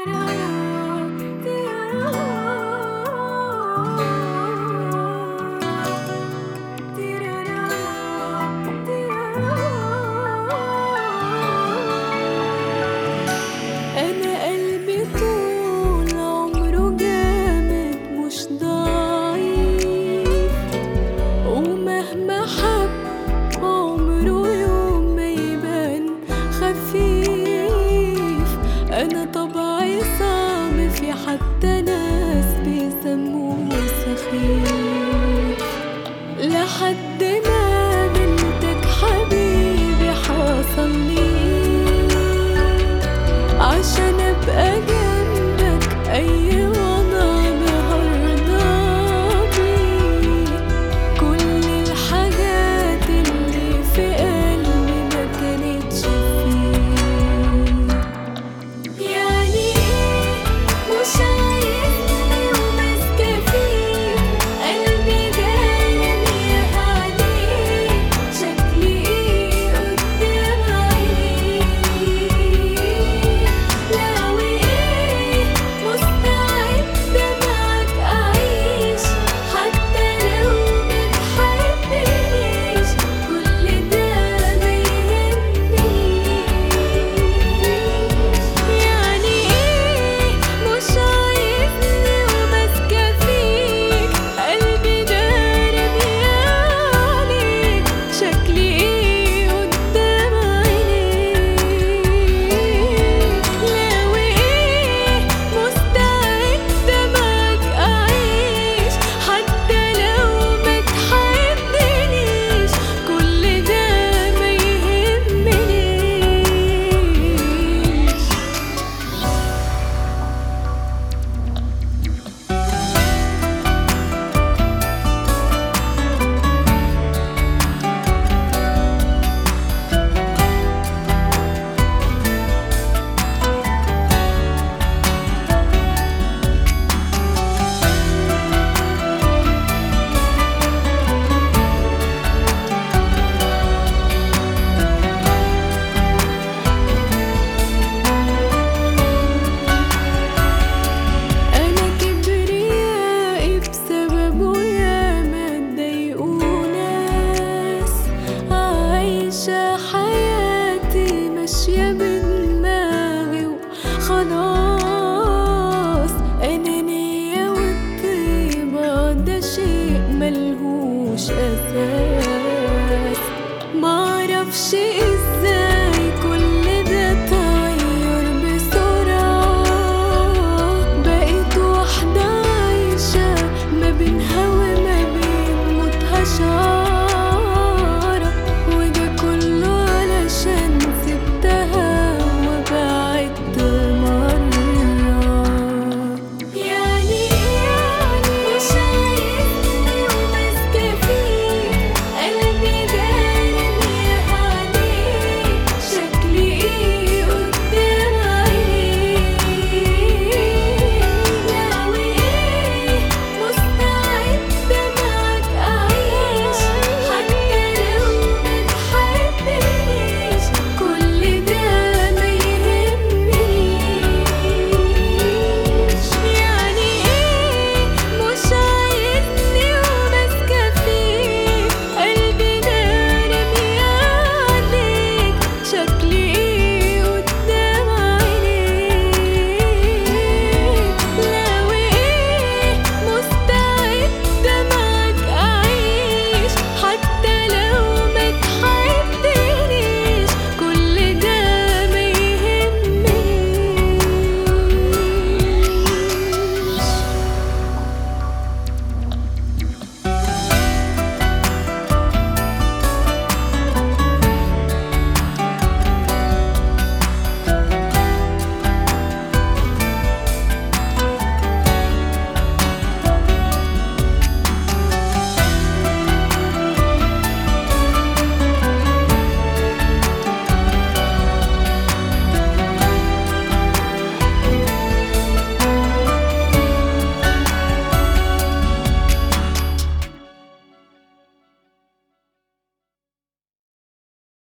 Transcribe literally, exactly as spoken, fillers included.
أنا قلبي طول عمره جامد مش ضعيف، ومهما حب عمره يوم ما يبان خفيف. أنا طبعي صعب، في حتى ناس بيسموه سخيف، لحد ما بنتك حبيبي حصلي عشان ابقى جنبك اي وضع بهرضى بيه. كل الحاجات اللي في قلبي ما كانتش فيه. يعني ايه مش عايزني وماسكة فيك، قلبي دايم يا عليك، شكلي ايه قدام عينيك. لو ايه مستعدة معاك اعيش، حتى لو متحبنيش، كل ده ما يهمنيش. يعني ايه مش عايزني وماسكة فيك، قلبي دارب يا عليك، شكلي ايه قدام عينيك. لو ايه مستعدة معاك اعيش، حتى لو متحبنيش، كل ده ما يهمنيش. أنا كبريائي بسببه ياما اتضايقوا ناس، عايشة حياتي ماشية بدماغي وخلاص.